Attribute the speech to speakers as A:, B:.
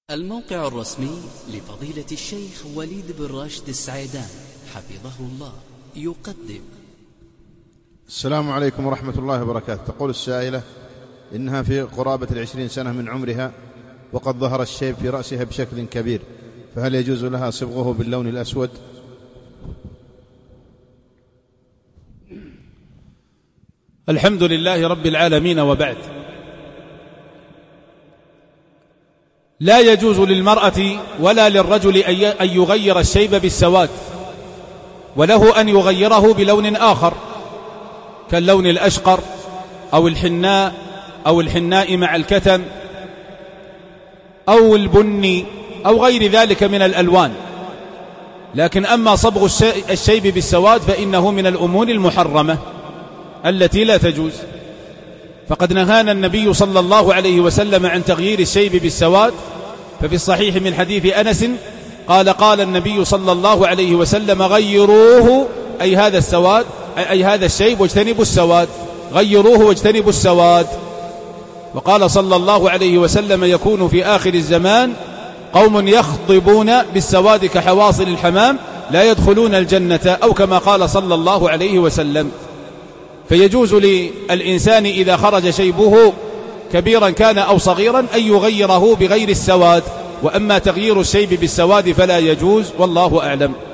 A: الموقع الرسمي لفضيلة الشيخ وليد بن راشد السعيدان حفظه الله يقدم.
B: السلام عليكم ورحمة الله وبركاته. تقول السائلة إنها في قرابة 20 سنة من عمرها وقد ظهر الشيب في رأسها بشكل كبير، فهل يجوز لها صبغه باللون الأسود؟
C: الحمد لله رب العالمين، وبعد. لا يجوز للمرأة ولا للرجل أن يغير الشيب بالسواد، وله أن يغيره بلون آخر كاللون الأشقر أو الحناء أو الحناء مع الكتم أو البني أو غير ذلك من الألوان. لكن أما صبغ الشيب بالسواد فإنه من الأمور المحرمة التي لا تجوز، فقد نهانا النبي صلى الله عليه وسلم عن تغيير الشيب بالسواد. ففي الصحيح من حديث أنس قال النبي صلى الله عليه وسلم: غيروه، أي هذا السواد، أي هذا الشيب، واجتنبوا السواد، غيروه واجتنبوا السواد. وقال صلى الله عليه وسلم: يكون في آخر الزمان قوم يخضبون بالسواد كحواصل الحمام لا يدخلون الجنة، أو كما قال صلى الله عليه وسلم. فيجوز للإنسان إذا خرج شيبه كبيرا كان أو صغيرا أن يغيره بغير السواد، وأما تغيير الشيب بالسواد فلا يجوز، والله أعلم.